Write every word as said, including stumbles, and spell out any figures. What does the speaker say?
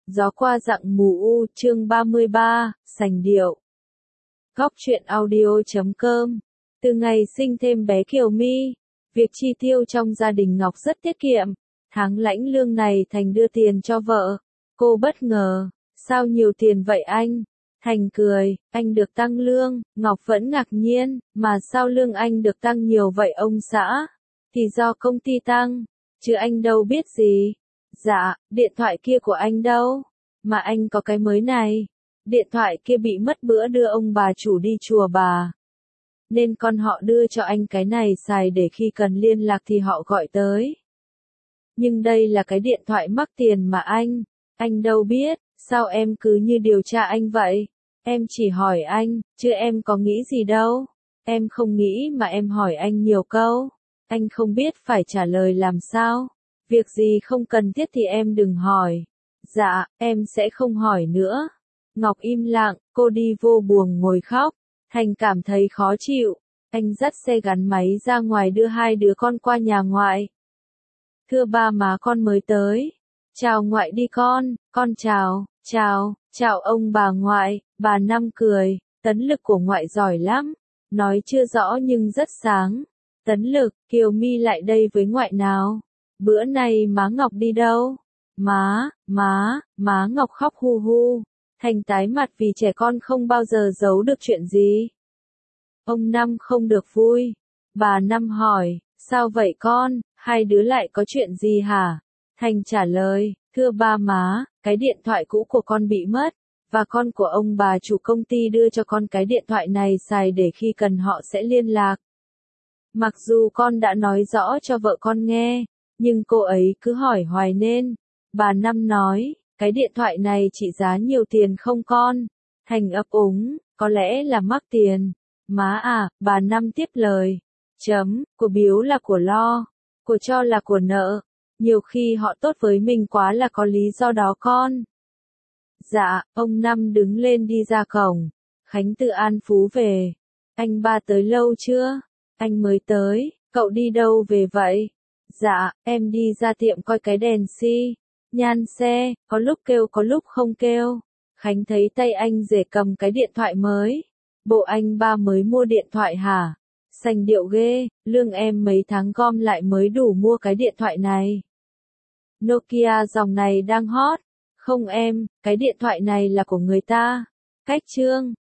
Gió qua dặng mù u, chương ba mươi ba, sành điệu. Góc truyện audio chấm com. Từ ngày sinh thêm bé Kiều My, việc chi tiêu trong gia đình Ngọc rất tiết kiệm. Tháng lãnh lương này Thành đưa tiền cho vợ. Cô bất ngờ, sao nhiều tiền vậy anh? Thành cười, anh được tăng lương. Ngọc vẫn ngạc nhiên, mà sao lương anh được tăng nhiều vậy ông xã? Thì do công ty tăng, chứ anh đâu biết gì. Dạ, điện thoại kia của anh đâu? Mà anh có cái mới này. Điện thoại kia bị mất bữa đưa ông bà chủ đi chùa bà. Nên con họ đưa cho anh cái này xài để khi cần liên lạc thì họ gọi tới. Nhưng đây là cái điện thoại mắc tiền mà anh. Anh đâu biết, sao em cứ như điều tra anh vậy? Em chỉ hỏi anh, chứ em có nghĩ gì đâu. Em không nghĩ mà em hỏi anh nhiều câu. Anh không biết phải trả lời làm sao. Việc gì không cần thiết thì em đừng hỏi. Dạ, em sẽ không hỏi nữa. Ngọc im lặng, cô đi vô buồng ngồi khóc. Thành cảm thấy khó chịu. Anh dắt xe gắn máy ra ngoài đưa hai đứa con qua nhà ngoại. Thưa ba má con mới tới. Chào ngoại đi con, con chào, chào, chào ông bà ngoại. Bà Năm cười, Tấn Lực của ngoại giỏi lắm. Nói chưa rõ nhưng rất sáng. Tấn Lực, Kiều My lại đây với ngoại nào. Bữa nay má Ngọc đi đâu? Má, má, má Ngọc khóc hu hu. Thành tái mặt vì trẻ con không bao giờ giấu được chuyện gì. Ông Năm không được vui. Bà Năm hỏi, sao vậy con, hai đứa lại có chuyện gì hả? Thành trả lời, thưa ba má, cái điện thoại cũ của con bị mất, và con của ông bà chủ công ty đưa cho con cái điện thoại này xài để khi cần họ sẽ liên lạc. Mặc dù con đã nói rõ cho vợ con nghe, nhưng cô ấy cứ hỏi hoài nên. Bà Năm nói, cái điện thoại này trị giá nhiều tiền không con? Thành ấp úng, có lẽ là mắc tiền. Má à, bà Năm tiếp lời. Chấm, của biếu là của lo, của cho là của nợ. Nhiều khi họ tốt với mình quá là có lý do đó con. Dạ, ông Năm đứng lên đi ra cổng. Khánh từ An Phú về. Anh ba tới lâu chưa? Anh mới tới, cậu đi đâu về vậy? Dạ, em đi ra tiệm coi cái đèn xi, nhan xe, có lúc kêu có lúc không kêu. Khánh thấy tay anh rể cầm cái điện thoại mới. Bộ anh ba mới mua điện thoại hả? Sành điệu ghê, lương em mấy tháng gom lại mới đủ mua cái điện thoại này. Nokia dòng này đang hot. Không em, cái điện thoại này là của người ta. Cách trương,